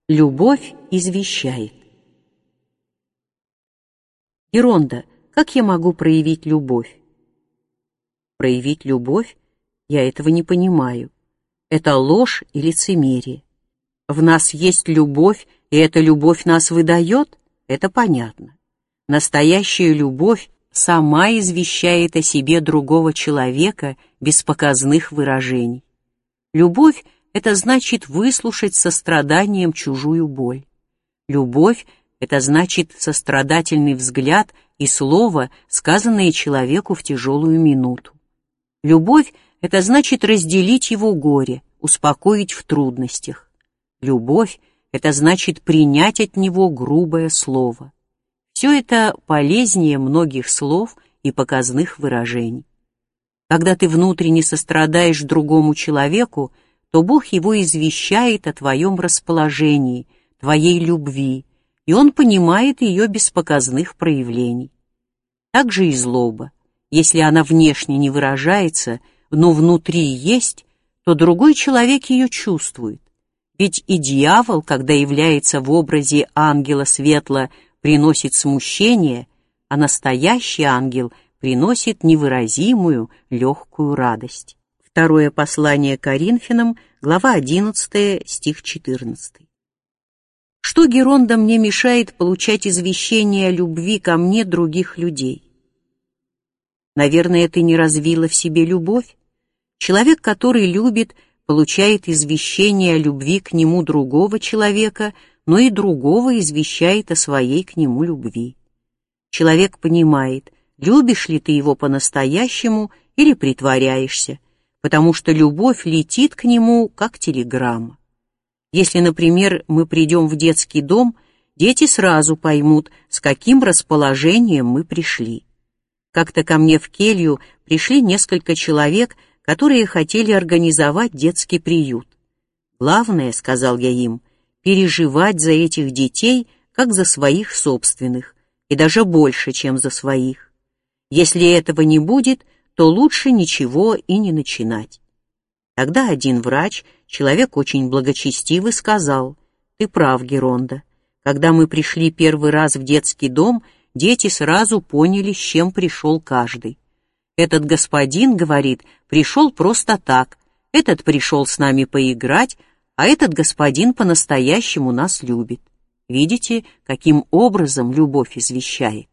Любовь извещает. Геронда, как я могу проявить любовь? Проявить любовь? Я этого не понимаю. Это ложь и лицемерие. В нас есть любовь, и эта любовь нас выдает? Это понятно. Настоящая любовь сама извещает о себе другого человека без показных выражений. Любовь — это значит выслушать с состраданием чужую боль. Любовь — это значит сострадательный взгляд и слово, сказанное человеку в тяжелую минуту. Любовь — это значит разделить его горе, успокоить в трудностях. Любовь — это значит принять от него грубое слово. Все это полезнее многих слов и показных выражений. Когда ты внутренне сострадаешь другому человеку, то Бог его извещает о твоем расположении, твоей любви, и он понимает ее без показных проявлений. Так же и злоба. Если она внешне не выражается, но внутри есть, то другой человек ее чувствует. Ведь и дьявол, когда является в образе ангела светла, приносит смущение, а настоящий ангел приносит невыразимую легкую радость. Второе послание Коринфянам, глава 11, стих 14. Что, Геронда, мне мешает получать извещение о любви ко мне других людей? Наверное, ты не развила в себе любовь. Человек, который любит, получает извещение о любви к нему другого человека, но и другого извещает о своей к нему любви. Человек понимает, любишь ли ты его по-настоящему или притворяешься, потому что любовь летит к нему, как телеграмма. Если, например, мы придем в детский дом, дети сразу поймут, с каким расположением мы пришли. Как-то ко мне в келью пришли несколько человек, которые хотели организовать детский приют. «Главное, — сказал я им, — переживать за этих детей, как за своих собственных, и даже больше, чем за своих. Если этого не будет, то лучше ничего и не начинать». Тогда один врач, человек очень благочестивый, сказал: «Ты прав, Геронда. Когда мы пришли первый раз в детский дом, дети сразу поняли, с чем пришел каждый. Этот господин, говорит, пришел просто так, этот пришел с нами поиграть, а этот господин по-настоящему нас любит. Видите, каким образом любовь извещает?»